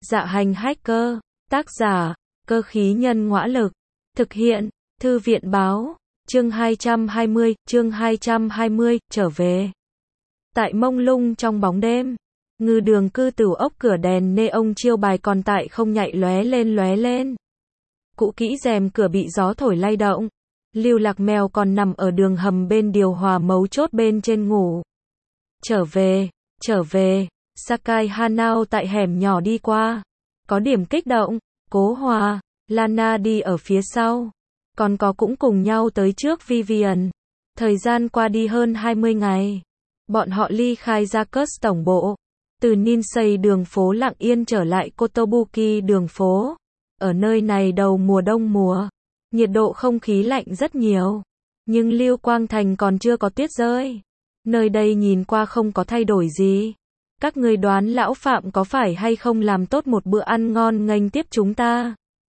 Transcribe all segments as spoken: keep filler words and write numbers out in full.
Dạ hành hacker, tác giả, cơ khí nhân ngõa lực, thực hiện, thư viện báo, chương hai trăm hai mươi, chương hai trăm hai mươi, trở về. Tại mông lung trong bóng đêm, ngư đường cư tửu ốc cửa đèn neon chiêu bài còn tại không nhạy lóe lên lóe lên. Cũ kỹ rèm cửa bị gió thổi lay động. Lưu Lạc Mèo còn nằm ở đường hầm bên điều hòa mấu chốt bên trên ngủ. Trở về, trở về, Sakai Hanao tại hẻm nhỏ đi qua. Có điểm kích động, Cố Hòa, Lana đi ở phía sau. Còn có cũng cùng nhau tới trước Vivian. Thời gian qua đi hơn hai mươi ngày. Bọn họ ly khai ra Kursk tổng bộ. Từ Ninsei đường phố lặng yên trở lại Kotobuki đường phố. Ở nơi này đầu mùa đông mùa. Nhiệt độ không khí lạnh rất nhiều. Nhưng Lưu Quang Thành còn chưa có tuyết rơi. Nơi đây nhìn qua không có thay đổi gì. Các người đoán lão Phạm có phải hay không làm tốt một bữa ăn ngon nghênh tiếp chúng ta?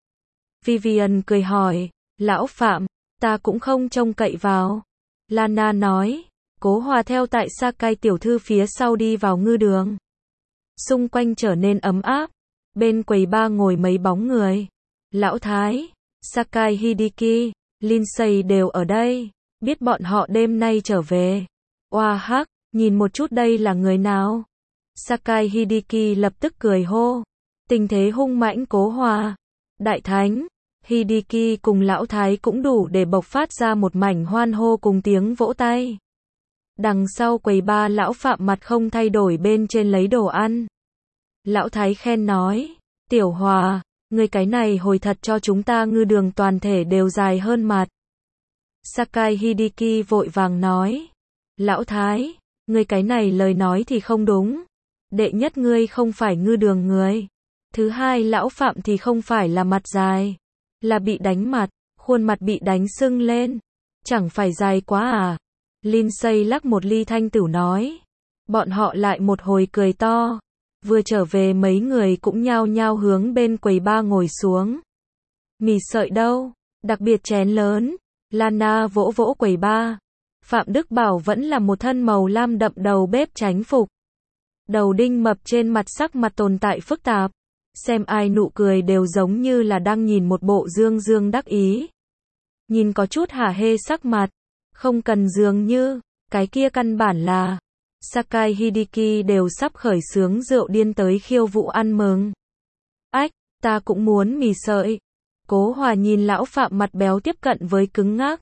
Vivian cười hỏi. Lão Phạm, ta cũng không trông cậy vào. Lana nói. Cố Hòa theo tại Sakai tiểu thư phía sau đi vào ngư đường. Xung quanh trở nên ấm áp. Bên quầy ba ngồi mấy bóng người. Lão Thái, Sakai Hideki, Lindsay đều ở đây. Biết bọn họ đêm nay trở về. Oa hắc, nhìn một chút đây là người nào? Sakai Hideki lập tức cười hô. Tình thế hung mãnh Cố Hòa. Đại Thánh, Hideki cùng Lão Thái cũng đủ để bộc phát ra một mảnh hoan hô cùng tiếng vỗ tay. Đằng sau quầy ba Lão Phạm mặt không thay đổi bên trên lấy đồ ăn. Lão Thái khen nói. Tiểu Hòa, người cái này hồi thật cho chúng ta ngư đường toàn thể đều dài hơn mặt. Sakai Hideki vội vàng nói. Lão Thái, người cái này lời nói thì không đúng. Đệ nhất ngươi không phải ngư đường người. Thứ hai Lão Phạm thì không phải là mặt dài. Là bị đánh mặt, khuôn mặt bị đánh sưng lên. Chẳng phải dài quá à? Lindsay lắc một ly thanh tửu nói. Bọn họ lại một hồi cười to. Vừa trở về mấy người cũng nhao nhao hướng bên quầy ba ngồi xuống. Mì sợi đâu? Đặc biệt chén lớn. Lana vỗ vỗ quầy ba. Phạm Đức Bảo vẫn là một thân màu lam đậm đầu bếp chánh phục. Đầu đinh mập trên mặt sắc mặt tồn tại phức tạp. Xem ai nụ cười đều giống như là đang nhìn một bộ dương dương đắc ý. Nhìn có chút hả hê sắc mặt. Không cần dường như, cái kia căn bản là. Sakai Hideki đều sắp khởi xướng rượu điên tới khiêu vũ ăn mừng. Ách, ta cũng muốn mì sợi. Cố Hòa nhìn Lão Phạm mặt béo tiếp cận với cứng ngắc.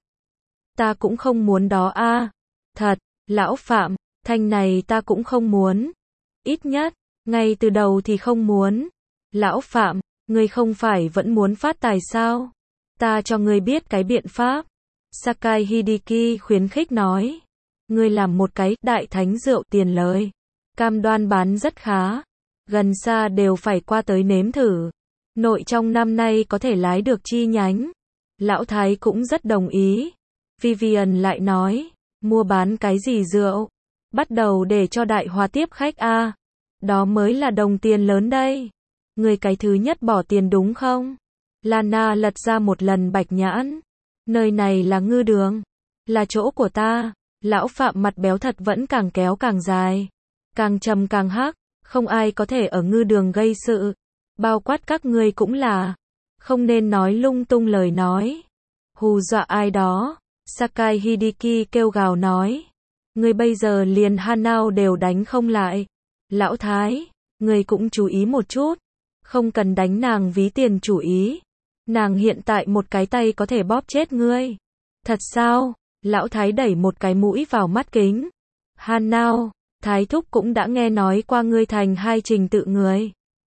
Ta cũng không muốn đó a. Thật, Lão Phạm, thanh này ta cũng không muốn. Ít nhất, ngay từ đầu thì không muốn. Lão Phạm, ngươi không phải vẫn muốn phát tài sao? Ta cho ngươi biết cái biện pháp. Sakai Hideki khuyến khích nói. Ngươi làm một cái đại thánh rượu tiền lời. Cam đoan bán rất khá. Gần xa đều phải qua tới nếm thử. Nội trong năm nay có thể lái được chi nhánh. Lão Thái cũng rất đồng ý. Vivian lại nói. Mua bán cái gì rượu? Bắt đầu để cho đại hòa tiếp khách a. Đó mới là đồng tiền lớn đây. Người cái thứ nhất bỏ tiền đúng không? Lana lật ra một lần bạch nhãn. Nơi này là ngư đường. Là chỗ của ta. Lão Phạm mặt béo thật vẫn càng kéo càng dài. Càng trầm càng hắc. Không ai có thể ở ngư đường gây sự. Bao quát các ngươi cũng là. Không nên nói lung tung lời nói. Hù dọa ai đó. Sakai Hideki kêu gào nói. Ngươi bây giờ liền Hanao đều đánh không lại. Lão Thái, ngươi cũng chú ý một chút. Không cần đánh nàng ví tiền chủ ý. Nàng hiện tại một cái tay có thể bóp chết ngươi. Thật sao? Lão Thái đẩy một cái mũi vào mắt kính. Hanao, Thái thúc cũng đã nghe nói qua ngươi thành hai trình tự người.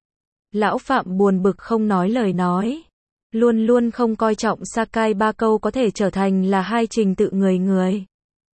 Lão Phạm buồn bực không nói lời nói. Luôn luôn không coi trọng Sakai ba câu có thể trở thành là hai trình tự người người.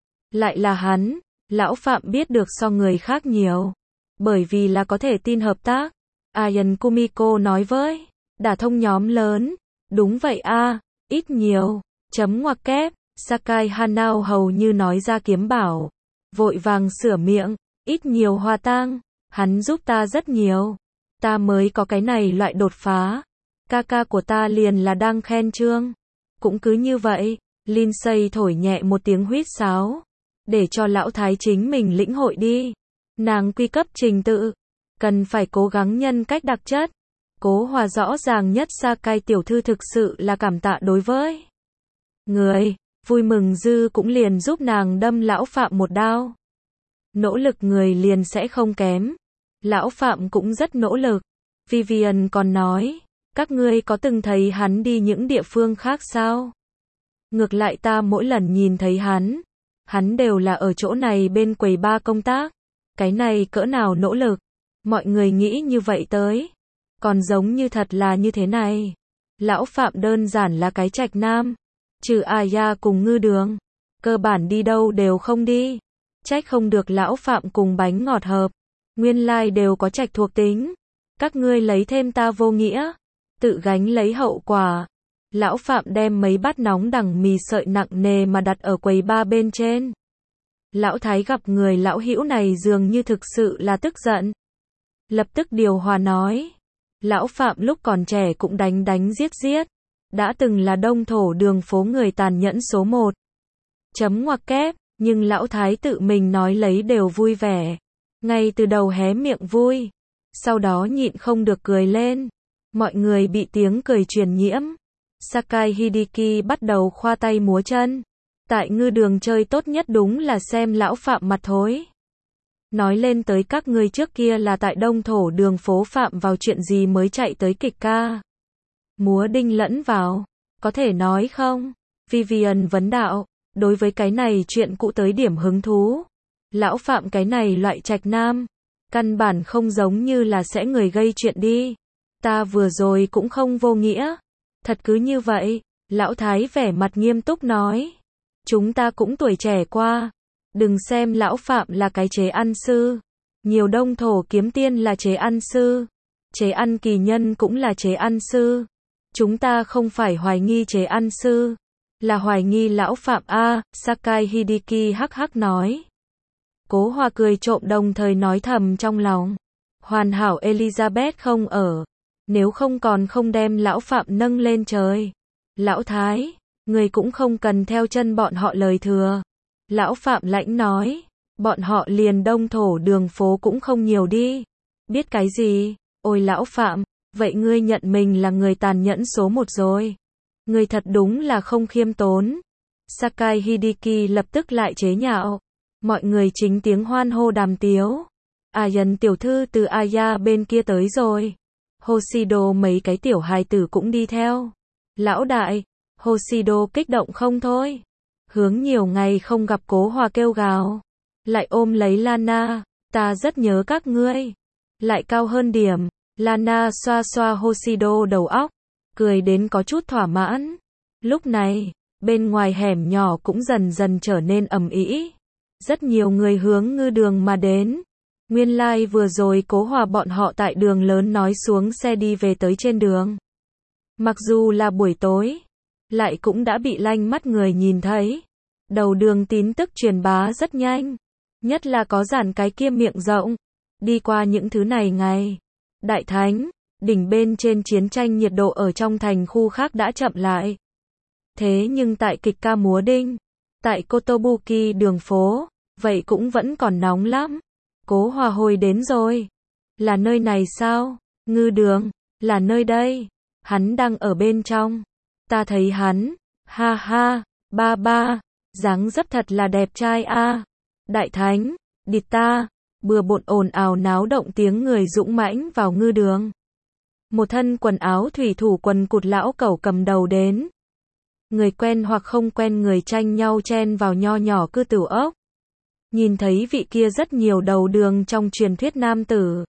Lại là hắn, Lão Phạm biết được so người khác nhiều. Bởi vì là có thể tin hợp tác. Ayan Kumiko nói với. Đả thông nhóm lớn. Đúng vậy a, ít nhiều. Chấm ngoặc kép. Sakai Hanao hầu như nói ra kiếm bảo. Vội vàng sửa miệng. Ít nhiều Hoa Tang. Hắn giúp ta rất nhiều. Ta mới có cái này loại đột phá. Ca ca của ta liền là đang khen trương. Cũng cứ như vậy. Lindsay thổi nhẹ một tiếng huýt sáo. Để cho Lão Thái chính mình lĩnh hội đi. Nàng quy cấp trình tự. Cần phải cố gắng nhân cách đặc chất. Cố Hòa rõ ràng nhất Sakai tiểu thư thực sự là cảm tạ đối với người, vui mừng dư cũng liền giúp nàng đâm lão Phạm một đao. Nỗ lực người liền sẽ không kém. Lão Phạm cũng rất nỗ lực. Vivian còn nói, các ngươi có từng thấy hắn đi những địa phương khác sao? Ngược lại ta mỗi lần nhìn thấy hắn, hắn đều là ở chỗ này bên quầy ba công tác. Cái này cỡ nào nỗ lực. Mọi người nghĩ như vậy tới. Còn giống như thật là như thế này. Lão Phạm đơn giản là cái trạch nam. Trừ Aya cùng Ngư Đường. Cơ bản đi đâu đều không đi. Trách không được lão Phạm cùng bánh ngọt hợp. Nguyên lai đều có trạch thuộc tính. Các ngươi lấy thêm ta vô nghĩa. Tự gánh lấy hậu quả. Lão Phạm đem mấy bát nóng đằng mì sợi nặng nề mà đặt ở quầy ba bên trên. Lão Thái gặp người lão hữu này dường như thực sự là tức giận. Lập tức điều hòa nói. Lão Phạm lúc còn trẻ cũng đánh đánh giết giết. Đã từng là đông thổ đường phố người tàn nhẫn số một. Chấm ngoặc kép, nhưng lão Thái tự mình nói lấy đều vui vẻ. Ngay từ đầu hé miệng vui. Sau đó nhịn không được cười lên. Mọi người bị tiếng cười truyền nhiễm. Sakai Hideki bắt đầu khoa tay múa chân. Tại Ngư Đường chơi tốt nhất đúng là xem lão Phạm mặt thối. Nói lên tới các ngươi trước kia là tại đông thổ đường phố phạm vào chuyện gì mới chạy tới kịch ca. Múa đinh lẫn vào. Có thể nói không? Vivian vấn đạo. Đối với cái này chuyện cũ tới điểm hứng thú. Lão Phạm cái này loại trạch nam. Căn bản không giống như là sẽ người gây chuyện đi. Ta vừa rồi cũng không vô nghĩa. Thật cứ như vậy. Lão Thái vẻ mặt nghiêm túc nói. Chúng ta cũng tuổi trẻ qua. Đừng xem lão Phạm là cái chế ăn sư. Nhiều đông thổ kiếm tiên là chế ăn sư. Chế ăn kỳ nhân cũng là chế ăn sư. Chúng ta không phải hoài nghi chế ăn sư. Là hoài nghi lão Phạm A, Sakai Hideki hắc hắc nói. Cố Hòa cười trộm đồng thời nói thầm trong lòng. Hoàn hảo Elizabeth không ở. Nếu không còn không đem lão Phạm nâng lên trời. Lão Thái, người cũng không cần theo chân bọn họ lời thừa. Lão Phạm lãnh nói. Bọn họ liền đông thổ đường phố cũng không nhiều đi. Biết cái gì? Ôi lão Phạm, vậy ngươi nhận mình là người tàn nhẫn số một rồi. Ngươi thật đúng là không khiêm tốn. Sakai Hideki lập tức lại chế nhạo. Mọi người chính tiếng hoan hô đàm tiếu. Ayan tiểu thư từ Aya bên kia tới rồi. Hoshido mấy cái tiểu hài tử cũng đi theo. Lão đại, Hoshido kích động không thôi. Hướng nhiều ngày không gặp Cố Hòa kêu gào. Lại ôm lấy Lana, ta rất nhớ các ngươi. Lại cao hơn điểm. Lana xoa xoa Hoshido đầu óc. Cười đến có chút thỏa mãn. Lúc này, bên ngoài hẻm nhỏ cũng dần dần trở nên ầm ĩ. Rất nhiều người hướng Ngư Đường mà đến. Nguyên lai like vừa rồi Cố Hòa bọn họ tại đường lớn nói xuống xe đi về tới trên đường. Mặc dù là buổi tối, lại cũng đã bị lanh mắt người nhìn thấy. Đầu đường tin tức truyền bá rất nhanh. Nhất là có giản cái kia miệng rộng. Đi qua những thứ này ngày. Đại Thánh, đỉnh bên trên chiến tranh nhiệt độ ở trong thành khu khác đã chậm lại. Thế nhưng tại kịch ca múa đinh, tại Kotobuki đường phố, vậy cũng vẫn còn nóng lắm. Cố Hòa hồi đến rồi. Là nơi này sao? Ngư Đường, là nơi đây. Hắn đang ở bên trong. Ta thấy hắn. Ha ha, ba ba. Dáng dấp thật là đẹp trai a. Đại Thánh, địt ta. Bừa bộn ồn ào náo động tiếng người dũng mãnh vào Ngư Đường. Một thân quần áo thủy thủ quần cụt lão cẩu cầm đầu đến. Người quen hoặc không quen người tranh nhau chen vào nho nhỏ cư tử ốc. Nhìn thấy vị kia rất nhiều đầu đường trong truyền thuyết nam tử.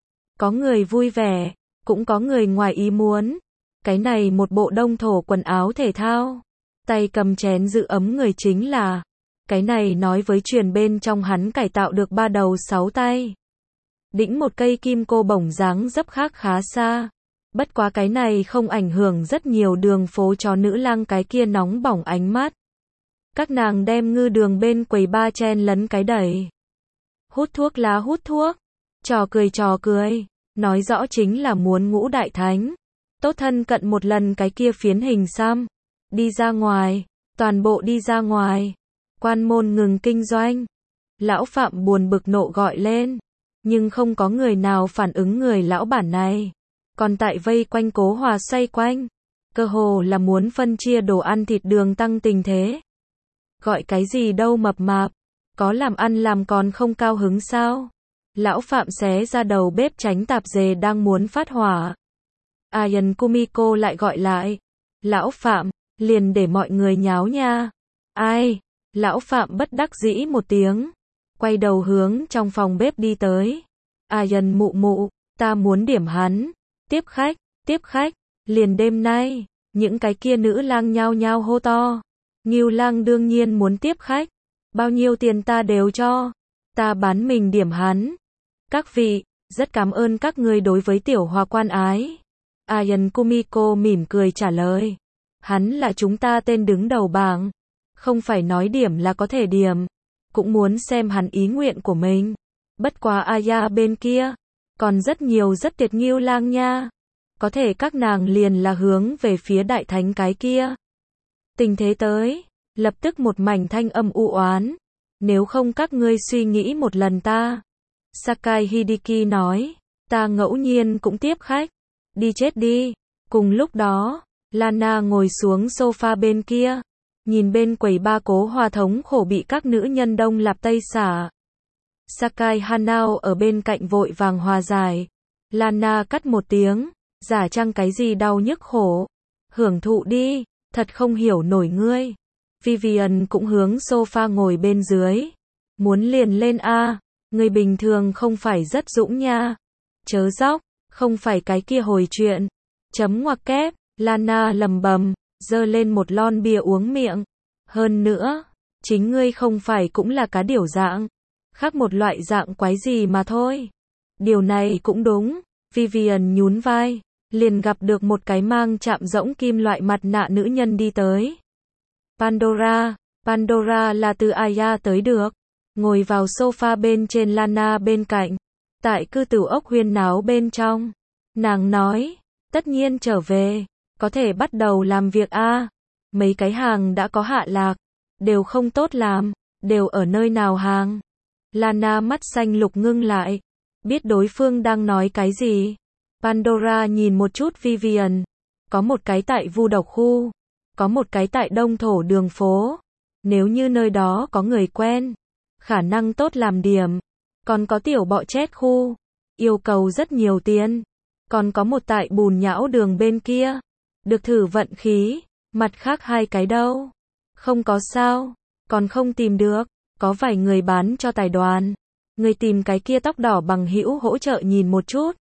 Có người vui vẻ, cũng có người ngoài ý muốn. Cái này một bộ đông thổ quần áo thể thao. Tay cầm chén giữ ấm người chính là. Cái này nói với truyền bên trong hắn cải tạo được ba đầu sáu tay. Đĩnh một cây kim cô bổng dáng dấp khác khá xa. Bất quá cái này không ảnh hưởng rất nhiều đường phố cho nữ lang cái kia nóng bỏng ánh mắt. Các nàng đem Ngư Đường bên quầy ba chen lấn cái đẩy. Hút thuốc lá hút thuốc. Trò cười trò cười. Nói rõ chính là muốn Ngũ Đại Thánh. Tốt thân cận một lần cái kia phiến hình xăm. Đi ra ngoài. Toàn bộ đi ra ngoài. Quan môn ngừng kinh doanh. Lão Phạm buồn bực nộ gọi lên. Nhưng không có người nào phản ứng người lão bản này. còn tại vây quanh Cố Hòa xoay quanh. Cơ hồ là muốn phân chia đồ ăn thịt đường tăng tình thế. Gọi cái gì đâu mập mạp, có làm ăn làm còn không cao hứng sao? Lão Phạm xé ra đầu bếp tránh tạp dề đang muốn phát hỏa. Ayan Kumiko lại gọi lại. Lão Phạm, liền để mọi người nháo nha. Ai? Lão Phạm bất đắc dĩ một tiếng. Quay đầu hướng trong phòng bếp đi tới. Ayan mụ mụ, ta muốn điểm hắn. Tiếp khách, tiếp khách. Liền đêm nay, những cái kia nữ lang nhao nhao hô to. Ngưu lang đương nhiên muốn tiếp khách. Bao nhiêu tiền ta đều cho. Ta bán mình điểm hắn. Các vị, rất cảm ơn các người đối với tiểu hòa quan ái. Ayan Kumiko mỉm cười trả lời. Hắn là chúng ta tên đứng đầu bảng. Không phải nói điểm là có thể điểm. Cũng muốn xem hắn ý nguyện của mình. Bất quá Aya bên kia. Còn rất nhiều rất tuyệt Ngưu lang nha. Có thể các nàng liền là hướng về phía đại thánh cái kia. Tình thế tới. Lập tức một mảnh thanh âm u oán. Nếu không các ngươi suy nghĩ một lần ta. Sakai Hideki nói. Ta ngẫu nhiên cũng tiếp khách. Đi chết đi. Cùng lúc đó, Lana ngồi xuống sofa bên kia. Nhìn bên quầy ba Cố Hòa thống khổ bị các nữ nhân đông lạp tây xả. Sakai Hanao ở bên cạnh vội vàng hòa giải. Lana cắt một tiếng. Giả chăng cái gì đau nhức khổ. Hưởng thụ đi. Thật không hiểu nổi ngươi. Vivian cũng hướng sofa ngồi bên dưới. Muốn liền lên a. Người bình thường không phải rất dũng nha. Chớ dóc. Không phải cái kia hồi chuyện. Chấm ngoặc kép. Lana lầm bầm. Dơ lên một lon bia uống miệng. Hơn nữa. Chính ngươi không phải cũng là cá điểu dạng. Khác một loại dạng quái gì mà thôi. Điều này cũng đúng. Vivian nhún vai. Liền gặp được một cái mang chạm rỗng kim loại mặt nạ nữ nhân đi tới. Pandora. Pandora là từ Aya tới được. Ngồi vào sofa bên trên Lana bên cạnh. Tại cư tử ốc huyên náo bên trong. Nàng nói. Tất nhiên trở về. Có thể bắt đầu làm việc a. Mấy cái hàng đã có hạ lạc. Đều không tốt làm. Đều ở nơi nào hàng. Lana mắt xanh lục ngưng lại. Biết đối phương đang nói cái gì. Pandora nhìn một chút Vivian. Có một cái tại Vu Độc khu. Có một cái tại Đông Thổ đường phố. Nếu như nơi đó có người quen. Khả năng tốt làm điểm. Còn có tiểu bọ chết khu. Yêu cầu rất nhiều tiền. Còn có một tại bùn nhão đường bên kia. Được thử vận khí. Mặt khác hai cái đâu. Không có sao. Còn không tìm được. Có vài người bán cho tài đoàn. Người tìm cái kia tóc đỏ bằng hữu hỗ trợ nhìn một chút.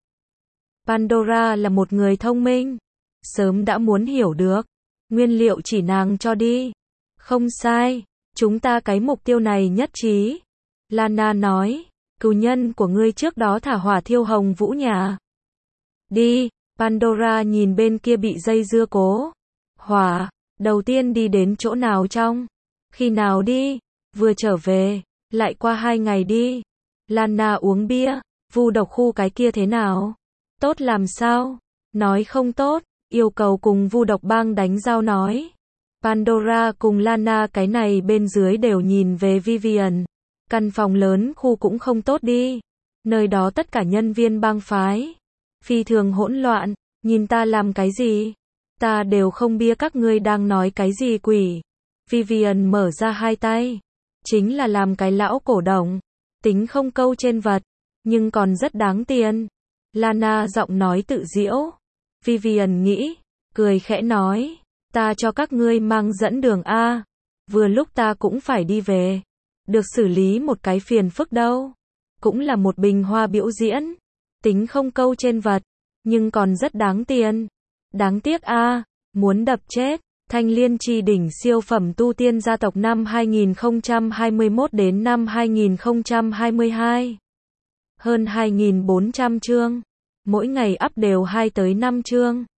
Pandora là một người thông minh. Sớm đã muốn hiểu được. Nguyên liệu chỉ nàng cho đi. Không sai. Chúng ta cái mục tiêu này nhất trí. Lana nói. Cừu nhân của ngươi trước đó thả hỏa thiêu Hồng Vũ nhà. Đi. Pandora nhìn bên kia bị dây dưa Cố Hỏa. Đầu tiên đi đến chỗ nào trong? Khi nào đi? Vừa trở về. Lại qua hai ngày đi. Lana uống bia. Vu Độc khu cái kia thế nào? Tốt làm sao? Nói không tốt. Yêu cầu cùng Vu Độc bang đánh giao nói. Pandora cùng Lana cái này bên dưới đều nhìn về Vivian. Căn phòng lớn khu cũng không tốt đi. Nơi đó tất cả nhân viên bang phái. Phi thường hỗn loạn. Nhìn ta làm cái gì? Ta đều không biết các ngươi đang nói cái gì quỷ. Vivian mở ra hai tay. Chính là làm cái lão cổ đồng. Tính không câu trên vật. Nhưng còn rất đáng tiền. Lana giọng nói tự diễu. Vivian nghĩ. Cười khẽ nói. Ta cho các ngươi mang dẫn đường A. Vừa lúc ta cũng phải đi về. Được xử lý một cái phiền phức đâu. Cũng là một bình hoa biểu diễn. Tính không câu trên vật. Nhưng còn rất đáng tiền. Đáng tiếc A. Muốn đập chết. Thanh Liên Chi đỉnh siêu phẩm tu tiên gia tộc năm hai nghìn không trăm hai mươi mốt đến năm hai nghìn không trăm hai mươi hai. Hơn hai nghìn bốn trăm chương. Mỗi ngày up đều hai tới năm chương.